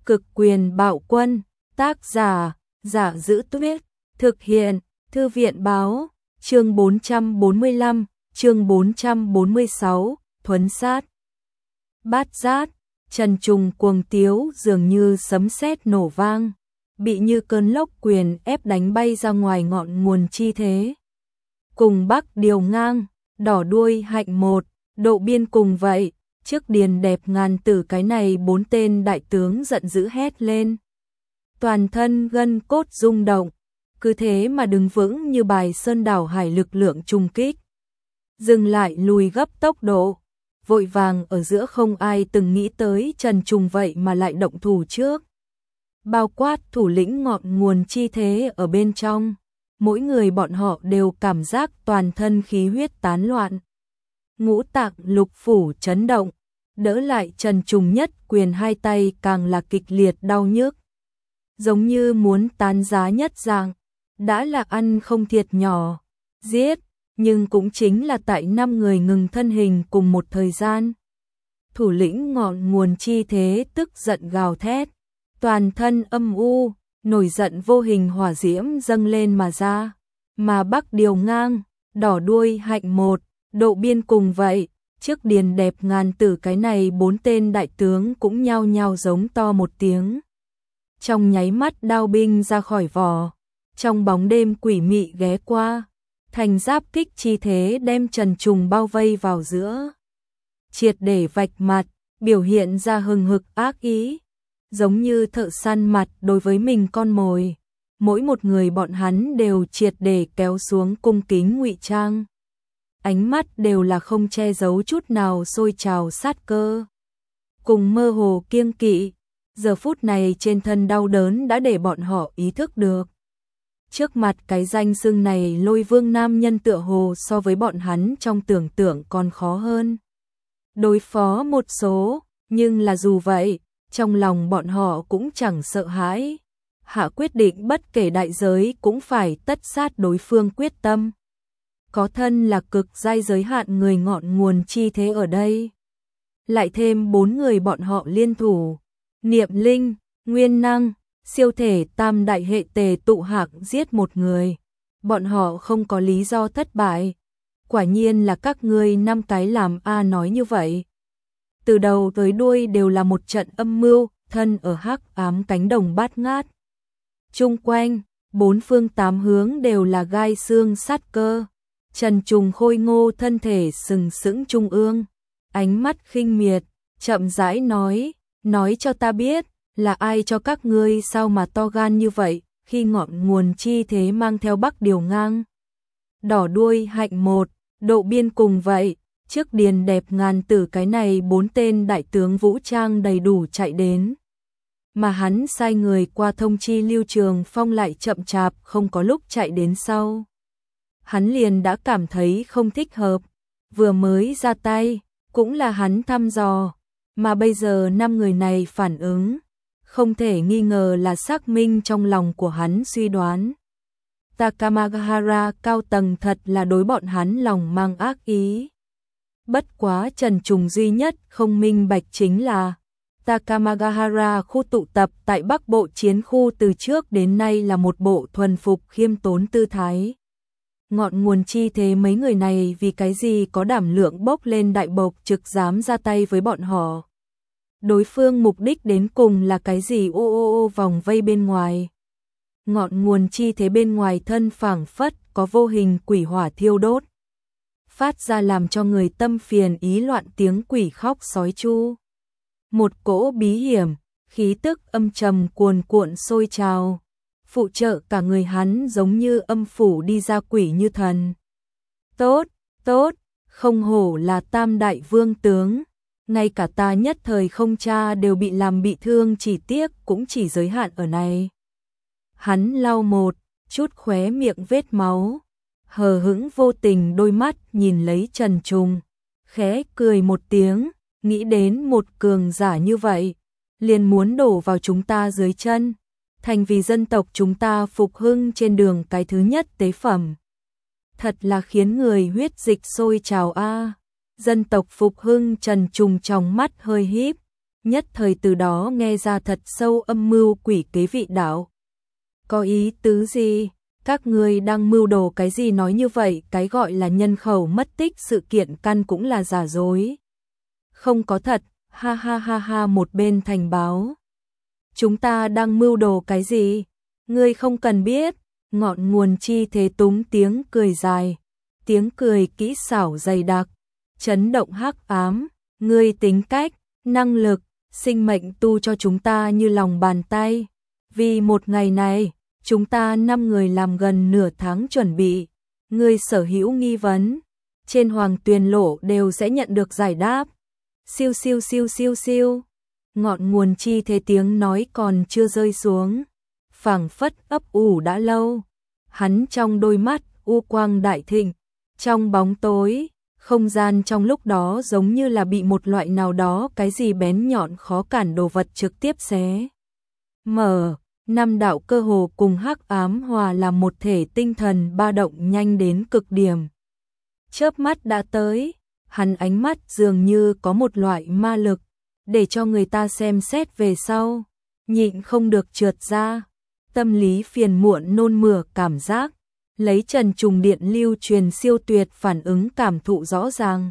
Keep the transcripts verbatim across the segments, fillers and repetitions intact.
Cực quyền bạo quân, tác giả, Giả Giữ Tuyết, thực hiện, Thư viện báo, chương bốn trăm bốn mươi lăm, chương bốn trăm bốn mươi sáu, thuấn sát. Bát giác, Trần Trùng cuồng tiếu dường như sấm sét nổ vang, bị như cơn lốc quyền ép đánh bay ra ngoài ngọn nguồn chi thế. Cùng Bắc Điều Ngang, Đỏ Đuôi Hạnh Một, Độ Biên cùng vậy, trước điền đẹp ngàn tử cái này bốn tên đại tướng giận dữ hét lên. Toàn thân gân cốt rung động, cứ thế mà đứng vững như bài sơn đảo hải lực lượng trùng kích. Dừng lại lùi gấp tốc độ, vội vàng ở giữa không ai từng nghĩ tới Trần Trùng vậy mà lại động thủ trước. Bao quát thủ lĩnh ngọn nguồn chi thế ở bên trong, mỗi người bọn họ đều cảm giác toàn thân khí huyết tán loạn. Ngũ tạng lục phủ chấn động, đỡ lại Trần Trùng nhất quyền hai tay càng là kịch liệt đau nhức. Giống như muốn tán giá nhất dạng, đã là ăn không thiệt nhỏ, giết, nhưng cũng chính là tại năm người ngừng thân hình cùng một thời gian. Thủ lĩnh ngọn nguồn chi thế tức giận gào thét, toàn thân âm u, nổi giận vô hình hỏa diễm dâng lên mà ra, mà Bắc Điều Ngang, Đỏ Đuôi Hạnh Một, Độ Biên cùng vậy, trước điền đẹp ngàn tử cái này bốn tên đại tướng cũng nhao nhao giống to một tiếng. Trong nháy mắt đao binh ra khỏi vỏ, trong bóng đêm quỷ mị ghé qua, thành giáp kích chi thế đem Trần Trùng bao vây vào giữa. Triệt để vạch mặt, biểu hiện ra hừng hực ác ý, giống như thợ săn mặt đối với mình con mồi. Mỗi một người bọn hắn đều triệt để kéo xuống cung kính ngụy trang. Ánh mắt đều là không che giấu chút nào sôi trào sát cơ. Cùng mơ hồ kiêng kỵ, giờ phút này trên thân đau đớn đã để bọn họ ý thức được. Trước mặt cái danh xưng này Lôi Vương nam nhân tựa hồ so với bọn hắn trong tưởng tượng còn khó hơn. Đối phó một số, nhưng là dù vậy, trong lòng bọn họ cũng chẳng sợ hãi. Hạ quyết định bất kể đại giới cũng phải tất sát đối phương quyết tâm. Có thân là cực giai giới hạn người ngọn nguồn chi thế ở đây. Lại thêm bốn người bọn họ liên thủ, niệm linh, nguyên năng, siêu thể tam đại hệ tề tụ hạc giết một người. Bọn họ không có lý do thất bại. Quả nhiên là các ngươi năm cái làm A nói như vậy. Từ đầu tới đuôi đều là một trận âm mưu, thân ở hắc ám cánh đồng bát ngát. Chung quanh, bốn phương tám hướng đều là gai xương sát cơ. Trần Trùng khôi ngô thân thể sừng sững trung ương, ánh mắt khinh miệt, chậm rãi nói, nói cho ta biết, là ai cho các ngươi sao mà to gan như vậy, khi ngọn nguồn chi thế mang theo Bắc Điều Ngang. Đỏ Đuôi Hạnh Một, Độ Biên cùng vậy, trước điền đẹp ngàn tử cái này bốn tên đại tướng vũ trang đầy đủ chạy đến. Mà hắn sai người qua thông chi Lưu Trường Phong lại chậm chạp không có lúc chạy đến sau. Hắn liền đã cảm thấy không thích hợp, vừa mới ra tay, cũng là hắn thăm dò, mà bây giờ năm người này phản ứng, không thể nghi ngờ là xác minh trong lòng của hắn suy đoán. Takamagahara cao tầng thật là đối bọn hắn lòng mang ác ý. Bất quá Trần Trùng duy nhất không minh bạch chính là Takamagahara khu tụ tập tại Bắc Bộ chiến khu từ trước đến nay là một bộ thuần phục khiêm tốn tư thái. Ngọn nguồn chi thế mấy người này vì cái gì có đảm lượng bốc lên đại bộc trực dám ra tay với bọn họ. Đối phương mục đích đến cùng là cái gì ô ô ô vòng vây bên ngoài. Ngọn nguồn chi thế bên ngoài thân phảng phất có vô hình quỷ hỏa thiêu đốt. Phát ra làm cho người tâm phiền ý loạn tiếng quỷ khóc sói chu. Một cỗ bí hiểm, khí tức âm trầm cuồn cuộn sôi trào. Phụ trợ cả người hắn giống như âm phủ đi ra quỷ như thần. Tốt, tốt, không hổ là tam đại vương tướng. Ngay cả ta nhất thời không cha đều bị làm bị thương, chỉ tiếc cũng chỉ giới hạn ở này. Hắn lau một chút khóe miệng vết máu, hờ hững vô tình đôi mắt nhìn lấy Trần Trùng, khẽ cười một tiếng, nghĩ đến một cường giả như vậy, liền muốn đổ vào chúng ta dưới chân, thành vì dân tộc chúng ta phục hưng trên đường cái thứ nhất tế phẩm. Thật là khiến người huyết dịch sôi trào a. Dân tộc phục hưng. Trần Trùng trong mắt hơi híp, nhất thời từ đó nghe ra thật sâu âm mưu quỷ kế vị đạo. Có ý tứ gì? Các ngươi đang mưu đồ cái gì nói như vậy? Cái gọi là nhân khẩu mất tích sự kiện căn cũng là giả dối. Không có thật, ha ha ha ha. Một bên thành báo. Chúng ta đang mưu đồ cái gì? Ngươi không cần biết. Ngọn nguồn chi thế túng tiếng cười dài. Tiếng cười kỹ xảo dày đặc. Chấn động hắc ám. Ngươi tính cách, năng lực, sinh mệnh tu cho chúng ta như lòng bàn tay. Vì một ngày này, chúng ta năm người làm gần nửa tháng chuẩn bị. Ngươi sở hữu nghi vấn, trên hoàng tuyền lộ đều sẽ nhận được giải đáp. Siêu siêu siêu siêu siêu. Ngọn nguồn chi thế tiếng nói còn chưa rơi xuống. Phảng phất ấp ủ đã lâu. Hắn trong đôi mắt, u quang đại thịnh. Trong bóng tối, không gian trong lúc đó giống như là bị một loại nào đó cái gì bén nhọn khó cản đồ vật trực tiếp xé. Mở, năm đạo cơ hồ cùng hắc ám hòa làm một thể tinh thần ba động nhanh đến cực điểm. Chớp mắt đã tới, hắn ánh mắt dường như có một loại ma lực, để cho người ta xem xét về sau, nhịn không được trượt ra, tâm lý phiền muộn nôn mửa cảm giác. Lấy trần trùng điện lưu truyền siêu tuyệt phản ứng cảm thụ rõ ràng.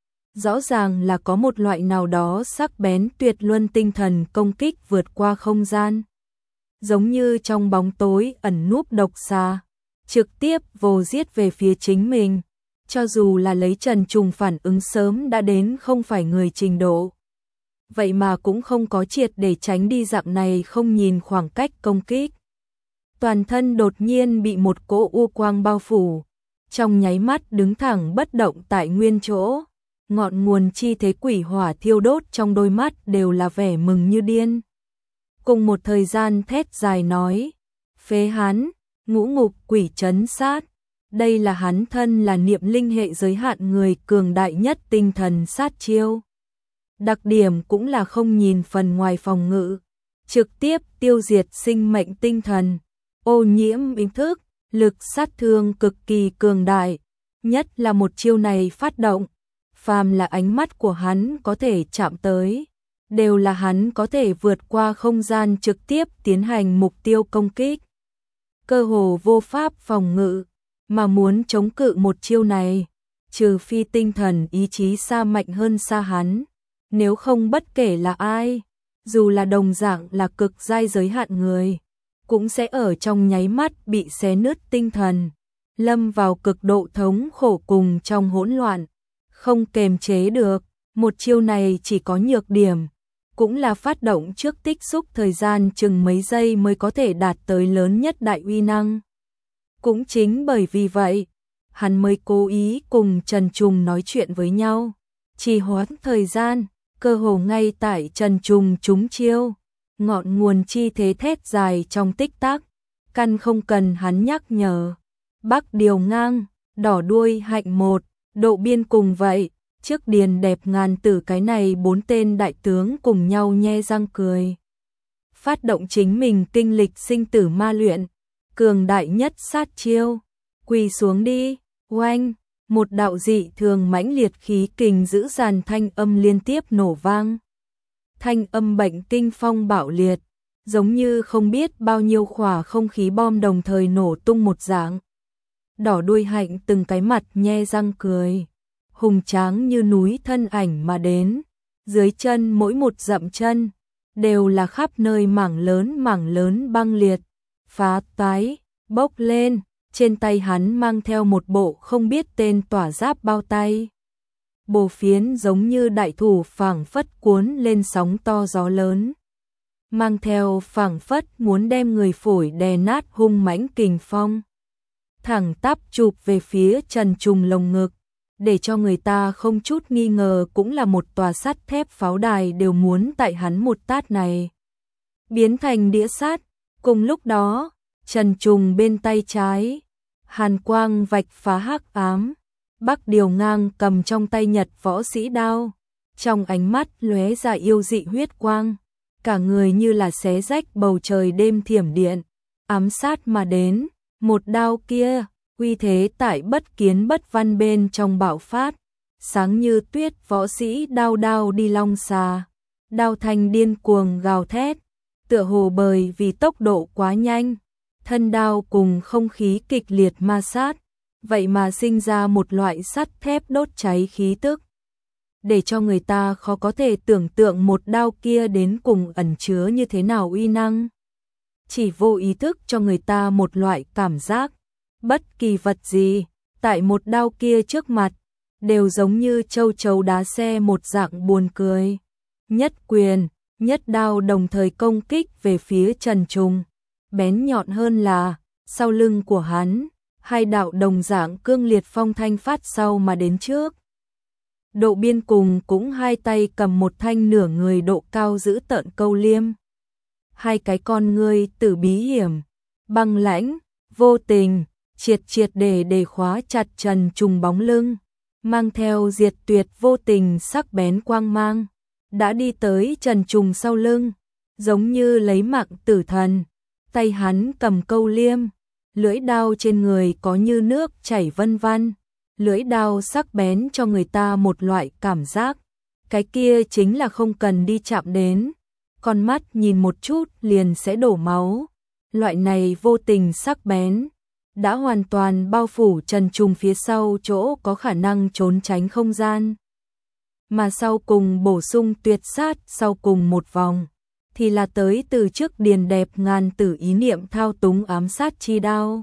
Rõ ràng là có một loại nào đó sắc bén tuyệt luân tinh thần công kích vượt qua không gian. Giống như trong bóng tối ẩn núp độc xà, trực tiếp vồ giết về phía chính mình. Cho dù là lấy trần trùng phản ứng sớm đã đến không phải người trình độ. Vậy mà cũng không có triệt để tránh đi dạng này không nhìn khoảng cách công kích. Toàn thân đột nhiên bị một cỗ u quang bao phủ, trong nháy mắt đứng thẳng bất động tại nguyên chỗ, ngọn nguồn chi thế quỷ hỏa thiêu đốt trong đôi mắt đều là vẻ mừng như điên. Cùng một thời gian thét dài nói, phế hắn, ngũ ngục quỷ trấn sát, đây là hắn thân là niệm linh hệ giới hạn người cường đại nhất tinh thần sát chiêu. Đặc điểm cũng là không nhìn phần ngoài phòng ngự, trực tiếp tiêu diệt sinh mệnh tinh thần. Ô nhiễm ý thức, lực sát thương cực kỳ cường đại, nhất là một chiêu này phát động, phàm là ánh mắt của hắn có thể chạm tới, đều là hắn có thể vượt qua không gian trực tiếp tiến hành mục tiêu công kích. Cơ hồ vô pháp phòng ngự, mà muốn chống cự một chiêu này, trừ phi tinh thần ý chí xa mạnh hơn xa hắn, nếu không bất kể là ai, dù là đồng dạng là cực giai giới hạn người, cũng sẽ ở trong nháy mắt bị xé nứt tinh thần, lâm vào cực độ thống khổ cùng trong hỗn loạn, không kềm chế được. Một chiêu này chỉ có nhược điểm, cũng là phát động trước tích xúc thời gian chừng mấy giây mới có thể đạt tới lớn nhất đại uy năng. Cũng chính bởi vì vậy, hắn mới cố ý cùng Trần Trùng nói chuyện với nhau, trì hoãn thời gian, cơ hồ ngay tại Trần Trùng trúng chiêu. Ngọn nguồn chi thế thét dài trong tích tắc, căn không cần hắn nhắc nhở. Bắc điều ngang, đỏ đuôi hạnh một, độ biên cùng vậy, trước điền đẹp ngàn tử cái này bốn tên đại tướng cùng nhau nhe răng cười. Phát động chính mình kinh lịch sinh tử ma luyện, cường đại nhất sát chiêu, quỳ xuống đi, oanh, một đạo dị thường mãnh liệt khí kình dữ dàn thanh âm liên tiếp nổ vang. Thanh âm bệnh kinh phong bạo liệt, giống như không biết bao nhiêu khỏa không khí bom đồng thời nổ tung một dạng. Đỏ đuôi hạnh từng cái mặt nhe răng cười, hùng tráng như núi thân ảnh mà đến, dưới chân mỗi một dậm chân, đều là khắp nơi mảng lớn mảng lớn băng liệt, phá toái, bốc lên, trên tay hắn mang theo một bộ không biết tên tỏa giáp bao tay. Bồ phiến giống như đại thủ phảng phất cuốn lên sóng to gió lớn, mang theo phảng phất muốn đem người phổi đè nát hung mãnh kình phong, thẳng tắp chụp về phía Trần Trùng lồng ngực, để cho người ta không chút nghi ngờ cũng là một tòa sắt thép pháo đài đều muốn tại hắn một tát này biến thành đĩa sắt. Cùng lúc đó, Trần Trùng bên tay trái, hàn quang vạch phá hắc ám, Bắc điều ngang cầm trong tay nhật võ sĩ đao, trong ánh mắt lóe ra yêu dị huyết quang, cả người như là xé rách bầu trời đêm thiểm điện, ám sát mà đến. Một đao kia, uy thế tại bất kiến bất văn bên trong bạo phát, sáng như tuyết võ sĩ đao đao đi long xà, đao thanh điên cuồng gào thét, tựa hồ bởi vì tốc độ quá nhanh, thân đao cùng không khí kịch liệt ma sát, vậy mà sinh ra một loại sắt thép đốt cháy khí tức, để cho người ta khó có thể tưởng tượng một đao kia đến cùng ẩn chứa như thế nào uy năng. Chỉ vô ý thức cho người ta một loại cảm giác, bất kỳ vật gì, tại một đao kia trước mặt, đều giống như châu chấu đá xe một dạng buồn cười. Nhất quyền, nhất đao đồng thời công kích về phía Trần Trùng. Bén nhọn hơn là, sau lưng của hắn, hai đạo đồng dạng cương liệt phong thanh phát sau mà đến trước. Độ Biên cùng cũng hai tay cầm một thanh nửa người độ cao giữ tợn câu liêm. Hai cái con ngươi tử bí hiểm, băng lãnh, vô tình, triệt triệt để để khóa chặt Trần Trùng bóng lưng, mang theo diệt tuyệt vô tình sắc bén quang mang, đã đi tới Trần Trùng sau lưng, giống như lấy mạng tử thần. Tay hắn cầm câu liêm, lưỡi đao trên người có như nước chảy vân vân, lưỡi đao sắc bén cho người ta một loại cảm giác, cái kia chính là không cần đi chạm đến, con mắt nhìn một chút liền sẽ đổ máu. Loại này vô tình sắc bén đã hoàn toàn bao phủ Trần Trùng phía sau chỗ có khả năng trốn tránh không gian. Mà sau cùng bổ sung tuyệt sát sau cùng một vòng, thì là tới từ trước Điền Đẹp ngàn tử ý niệm thao túng ám sát chi đao.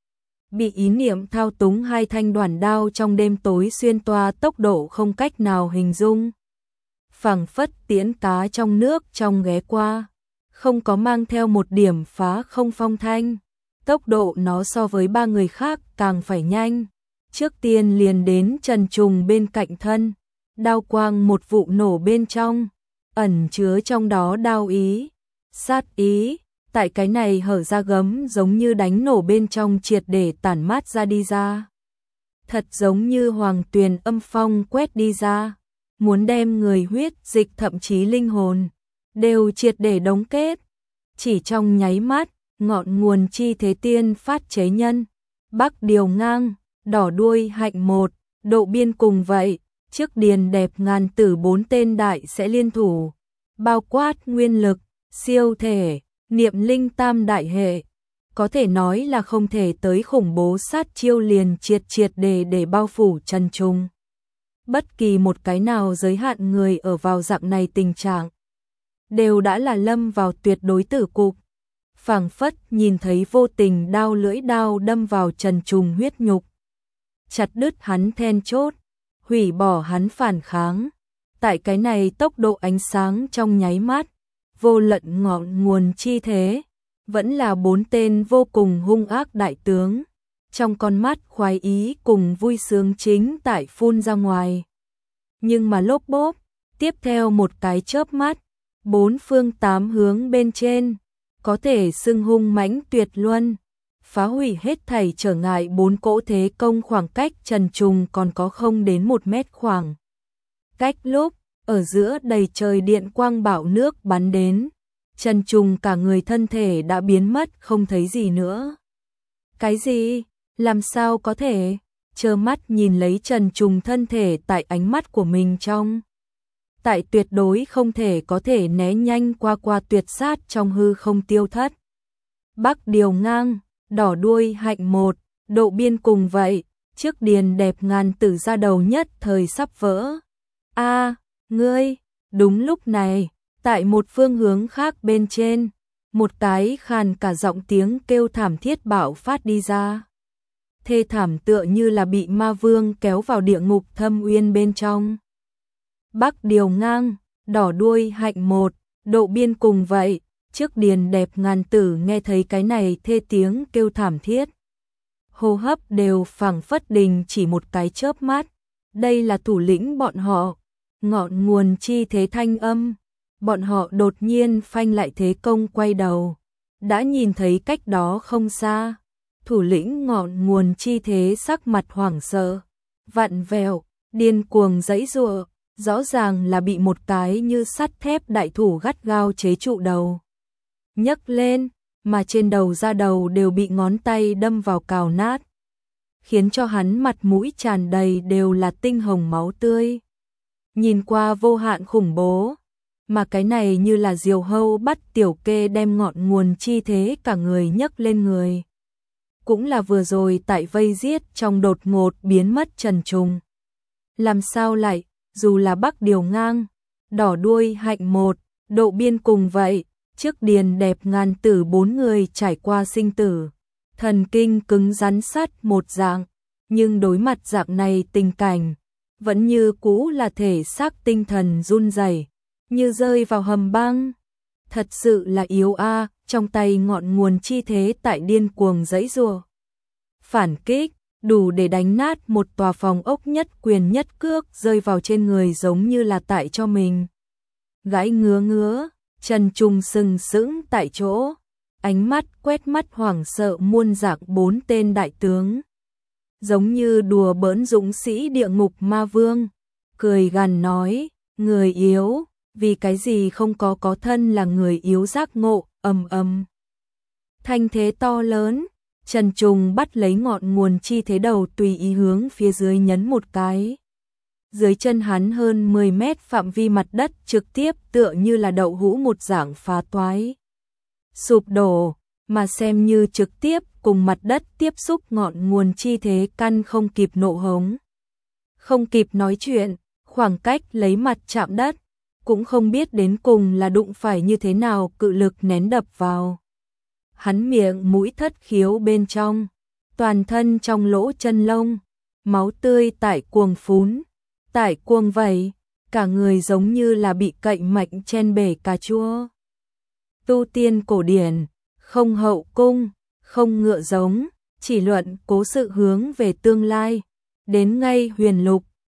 Bị ý niệm thao túng hai thanh đoàn đao trong đêm tối xuyên toa tốc độ không cách nào hình dung. Phảng phất tiễn cá trong nước trong ghé qua, không có mang theo một điểm phá không phong thanh. Tốc độ nó so với ba người khác càng phải nhanh. Trước tiên liền đến Trần Trùng bên cạnh thân, đao quang một vụ nổ bên trong, ẩn chứa trong đó đao ý, sát ý, tại cái này hở ra gấm giống như đánh nổ bên trong triệt để tản mát ra đi ra. Thật giống như hoàng tuyền âm phong quét đi ra, muốn đem người huyết dịch thậm chí linh hồn, đều triệt để đóng kết. Chỉ trong nháy mắt, ngọn nguồn chi thế tiên phát chế nhân, Bắc Điều ngang, đỏ đuôi hạnh một, Độ Biên cùng vậy. Trước Điền Đẹp ngàn tử bốn tên đại sẽ liên thủ, bao quát nguyên lực, siêu thể, niệm linh tam đại hệ, có thể nói là không thể tới khủng bố sát chiêu liền triệt triệt để để bao phủ Trần Trùng. Bất kỳ một cái nào giới hạn người ở vào dạng này tình trạng, đều đã là lâm vào tuyệt đối tử cục. Phảng phất nhìn thấy vô tình đao lưỡi đao đâm vào Trần Trùng huyết nhục, chặt đứt hắn then chốt, hủy bỏ hắn phản kháng. Tại cái này tốc độ ánh sáng trong nháy mắt, vô luận ngọn nguồn chi thế, vẫn là bốn tên vô cùng hung ác đại tướng. Trong con mắt khoái ý cùng vui sướng chính tại phun ra ngoài. Nhưng mà lốp bốp, tiếp theo một cái chớp mắt, bốn phương tám hướng bên trên, có thể xưng hung mãnh tuyệt luân, phá hủy hết thảy trở ngại bốn cỗ thế công khoảng cách Trần Trùng còn có không đến một mét khoảng. Cách lúc, ở giữa đầy trời điện quang bão nước bắn đến, Trần Trùng cả người thân thể đã biến mất không thấy gì nữa. Cái gì? Làm sao có thể? Trơ mắt nhìn lấy Trần Trùng thân thể tại ánh mắt của mình trong. Tại tuyệt đối không thể có thể né nhanh qua qua tuyệt sát trong hư không tiêu thất. Bắc Điều ngang, đỏ đuôi hạnh một, Độ Biên cùng vậy, trước Điền Đẹp ngàn tử ra đầu nhất thời sắp vỡ. A, ngươi, đúng lúc này, tại một phương hướng khác bên trên, một cái khàn cả giọng tiếng kêu thảm thiết bạo phát đi ra. Thê thảm tựa như là bị ma vương kéo vào địa ngục thâm uyên bên trong. Bắc Điều ngang, đỏ đuôi hạnh một, Độ Biên cùng vậy, trước Điền Đẹp ngàn tử nghe thấy cái này thê tiếng kêu thảm thiết. Hô hấp đều phảng phất đình chỉ một cái chớp mắt. Đây là thủ lĩnh bọn họ, ngọn nguồn chi thế thanh âm. Bọn họ đột nhiên phanh lại thế công quay đầu, đã nhìn thấy cách đó không xa. Thủ lĩnh ngọn nguồn chi thế sắc mặt hoảng sợ, vặn vẹo, điên cuồng giãy giụa, rõ ràng là bị một cái như sắt thép đại thủ gắt gao chế trụ đầu. Nhấc lên, mà trên đầu da đầu đều bị ngón tay đâm vào cào nát, khiến cho hắn mặt mũi tràn đầy đều là tinh hồng máu tươi. Nhìn qua vô hạn khủng bố, mà cái này như là diều hâu bắt tiểu kê đem ngọn nguồn chi thế cả người nhấc lên người. Cũng là vừa rồi tại vây giết trong đột ngột biến mất Trần Trùng. Làm sao lại, dù là Bắc Điều Ngang, đỏ đuôi hạnh một, độ biên cùng vậy, trước điền đẹp ngàn tử bốn người trải qua sinh tử. Thần kinh cứng rắn sắt một dạng, nhưng đối mặt dạng này tình cảnh, vẫn như cũ là thể xác tinh thần run rẩy, như rơi vào hầm băng. Thật sự là yếu a, trong tay ngọn nguồn chi thế tại điên cuồng giãy giụa. Phản kích, đủ để đánh nát một tòa phòng ốc, nhất quyền nhất cước rơi vào trên người giống như là tại cho mình. Gãi ngứa ngứa, Trần Trùng sừng sững tại chỗ, ánh mắt quét mắt hoảng sợ muôn dạng bốn tên đại tướng. Giống như đùa bỡn dũng sĩ địa ngục ma vương, cười gằn nói, người yếu, vì cái gì không có có thân là người yếu giác ngộ, ầm ầm. Thanh thế to lớn, Trần Trùng bắt lấy ngọn nguồn chi thế đầu tùy ý hướng phía dưới nhấn một cái. Dưới chân hắn hơn mười mét phạm vi mặt đất trực tiếp tựa như là đậu hũ một dạng phá toái. Sụp đổ, mà xem như trực tiếp cùng mặt đất tiếp xúc, ngọn nguồn chi thế căn không kịp nộ hống. Không kịp nói chuyện, khoảng cách lấy mặt chạm đất, cũng không biết đến cùng là đụng phải như thế nào cự lực nén đập vào. Hắn miệng mũi thất khiếu bên trong, toàn thân trong lỗ chân lông, máu tươi tại cuồng phún, tại cuồng vẩy, cả người giống như là bị cậy mạnh chen bể cà chua. Tu tiên cổ điển, không hậu cung, không ngựa giống, chỉ luận cố sự hướng về tương lai, đến ngay huyền lục,